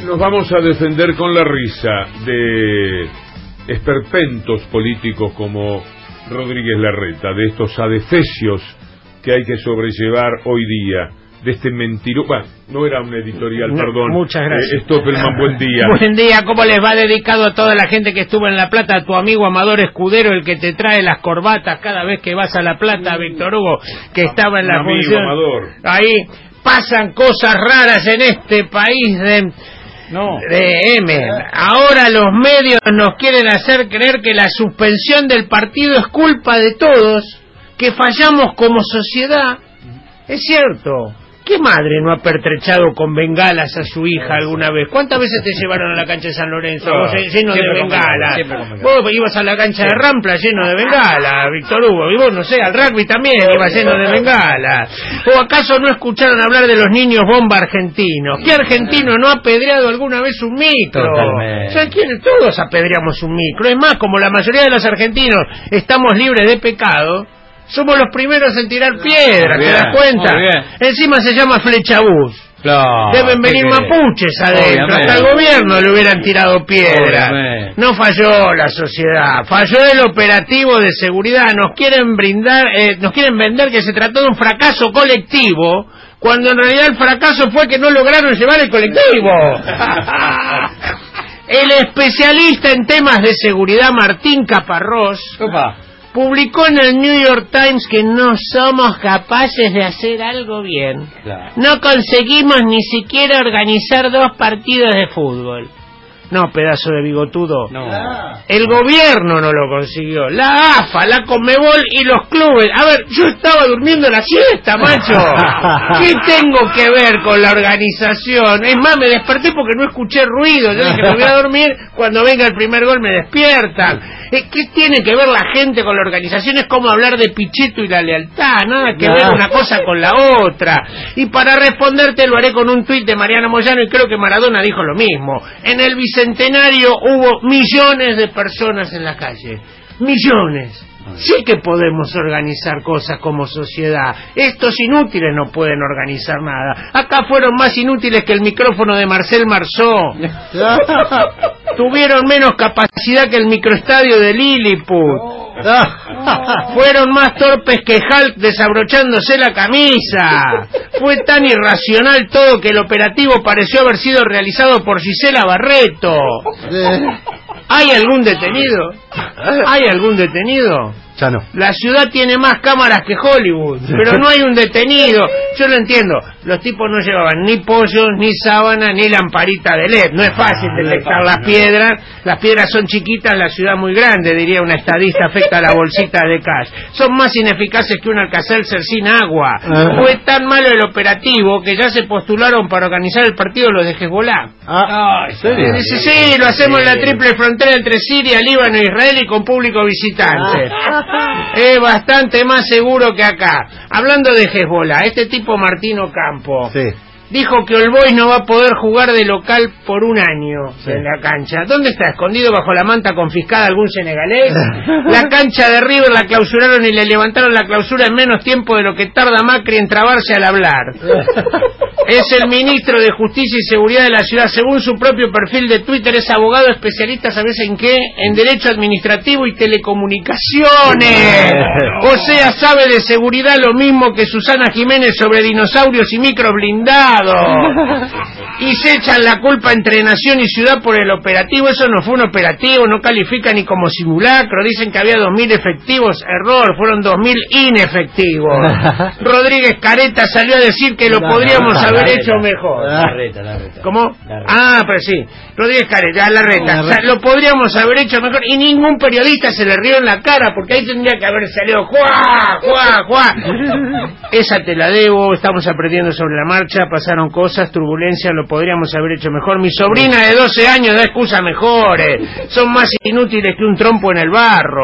Nos vamos a defender con la risa de esperpentos políticos como Rodríguez Larreta, de estos adefesios que hay que sobrellevar hoy día, de este mentiroso. Bueno, no era un editorial, perdón. Muchas gracias. Stoppelman, buen día. Buen día, ¿cómo les va? Dedicado a toda la gente que estuvo en La Plata, a tu amigo Amador Escudero, el que te trae las corbatas cada vez que vas a La Plata, Víctor Hugo, que estaba en la función. Amador. Ahí pasan cosas raras en este país de M. Ahora los medios nos quieren hacer creer que la suspensión del partido es culpa de todos, que fallamos como sociedad. Es cierto. ¿Qué madre no ha pertrechado con bengalas a su hija alguna vez? ¿Cuántas veces te llevaron a la cancha de San Lorenzo lleno de bengalas? Vos ibas a la cancha de Rampla lleno de bengalas, Víctor Hugo. Y vos, no sé, al rugby también ibas lleno de bengalas. ¿O acaso no escucharon hablar de los niños bomba argentinos? ¿Qué argentino no ha apedreado alguna vez un micro? ¿Sabes quién? Todos apedreamos un micro. Es más, como la mayoría de los argentinos estamos libres de pecado, somos los primeros en tirar piedras, ¿te das cuenta? Encima se llama flechabús. Claro, deben venir mapuches adentro. Hasta el gobierno le hubieran tirado piedras. No falló la sociedad, falló el operativo de seguridad. Nos quieren vender que se trató de un fracaso colectivo, cuando en realidad el fracaso fue que no lograron llevar el colectivo. El especialista en temas de seguridad Martín Caparrós publicó en el New York Times que no somos capaces de hacer algo bien. No conseguimos ni siquiera organizar 2 partidos de fútbol. No, pedazo de bigotudo. El gobierno no lo consiguió. La AFA, la Conmebol y los clubes. A ver, yo estaba durmiendo la siesta, macho. ¿Qué tengo que ver con la organización? Es más, me desperté porque no escuché ruido. Yo dije, me voy a dormir, cuando venga el primer gol me despiertan. ¿Qué tiene que ver la gente con la organización? Es como hablar de Pichetto y la lealtad. Nada que ver una cosa con la otra. Y para responderte lo haré con un tuit de Mariano Moyano, y creo que Maradona dijo lo mismo. En el Bicentenario hubo millones de personas en la calle. Millones. Sí que podemos organizar cosas como sociedad. Estos inútiles no pueden organizar nada. Acá fueron más inútiles que el micrófono de Marcel Marceau. Tuvieron menos capacidad que el microestadio de Lilliput. Fueron más torpes que Hulk desabrochándose la camisa. Fue tan irracional todo que el operativo pareció haber sido realizado por Gisela Barreto. ¿Hay algún detenido? ¿Hay algún detenido? Ya no. La ciudad tiene más cámaras que Hollywood, pero no hay un detenido. Yo lo entiendo. Los tipos no llevaban ni pollos, ni sábana, ni lamparita de LED. No es fácil detectar las piedras. Las piedras son chiquitas, la ciudad muy grande, diría una estadista afecta a la bolsita de cash. Son más ineficaces que un Alka-Seltzer sin agua. Fue tan malo el operativo que ya se postularon para organizar el partido los de Hezbollah. Dice, sí, lo hacemos en la triple frontera entre Siria, Líbano e Israel y con público visitante. Es bastante más seguro que acá. Hablando de Hezbollah, este tipo Martino Campo dijo que All Boys no va a poder jugar de local por un año en la cancha. ¿Dónde está? ¿Escondido bajo la manta confiscada algún senegalés? La cancha de River la clausuraron y le levantaron la clausura en menos tiempo de lo que tarda Macri en trabarse al hablar. Es el ministro de Justicia y Seguridad de la ciudad. Según su propio perfil de Twitter, es abogado especialista, ¿sabes en qué? En Derecho Administrativo y Telecomunicaciones. O sea, sabe de seguridad lo mismo que Susana Jiménez sobre dinosaurios y micros blindados. Y se echan la culpa entre nación y ciudad por el operativo. Eso no fue un operativo, no califica ni como simulacro. Dicen que había 2.000 efectivos. Error, fueron 2.000 inefectivos. Rodríguez Careta salió a decir que lo podríamos haber hecho mejor. Larreta. ¿Cómo? Pero sí, Rodríguez Careta, Larreta. O sea, lo podríamos haber hecho mejor. Y ningún periodista se le rió en la cara, porque ahí tendría que haber salido ¡Juá! Esa te la debo, estamos aprendiendo sobre la marcha, pasaron cosas, turbulencias, lo podríamos haber hecho mejor. Mi sobrina de 12 años da excusas mejores. Son más inútiles que un trompo en el barro.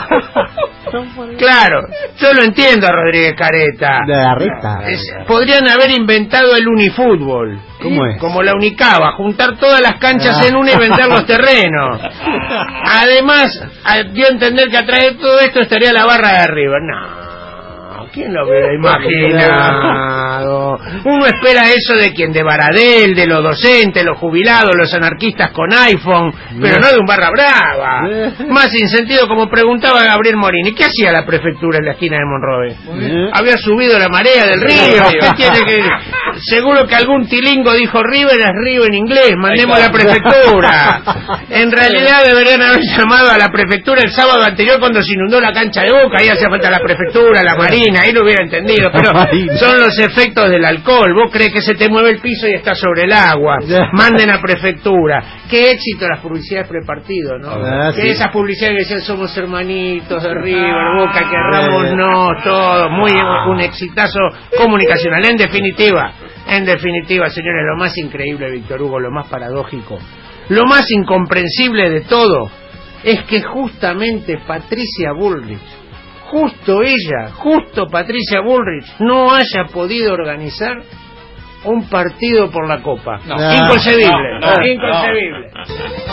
Claro, yo lo entiendo a Rodríguez Careta. Podrían haber inventado el unifútbol. ¿Cómo es? Como la Unicaba, juntar todas las canchas en una y vender los terrenos. Además, dio a entender que atrás de todo esto estaría la barra de River. No, ¿quién lo hubiera imaginado? no. Uno espera eso de quien, de Baradel, de los docentes, los jubilados, los anarquistas con iPhone, pero no de un barra brava. Más sin sentido, como preguntaba Gabriel Morini, ¿qué hacía la prefectura en la esquina de Monroe? Había subido la marea del río. Seguro que algún tilingo dijo River es río en inglés, mandemos la prefectura. En realidad deberían haber llamado a la prefectura el sábado anterior cuando se inundó la cancha de Boca, ahí hacía falta la prefectura, la marina, ahí lo hubiera entendido, pero son los efectos del alcohol. Vos crees que se te mueve el piso y está sobre el agua, manden a prefectura. Qué éxito las publicidades prepartido, ¿no? Que esas publicidades que decían somos hermanitos de River, Boca, querrámonos todos, muy un exitazo comunicacional. En definitiva, señores, lo más increíble, Víctor Hugo, lo más paradójico, lo más incomprensible de todo, es que justamente Patricia Bullrich, Patricia Bullrich, no haya podido organizar un partido por la Copa. Inconcebible.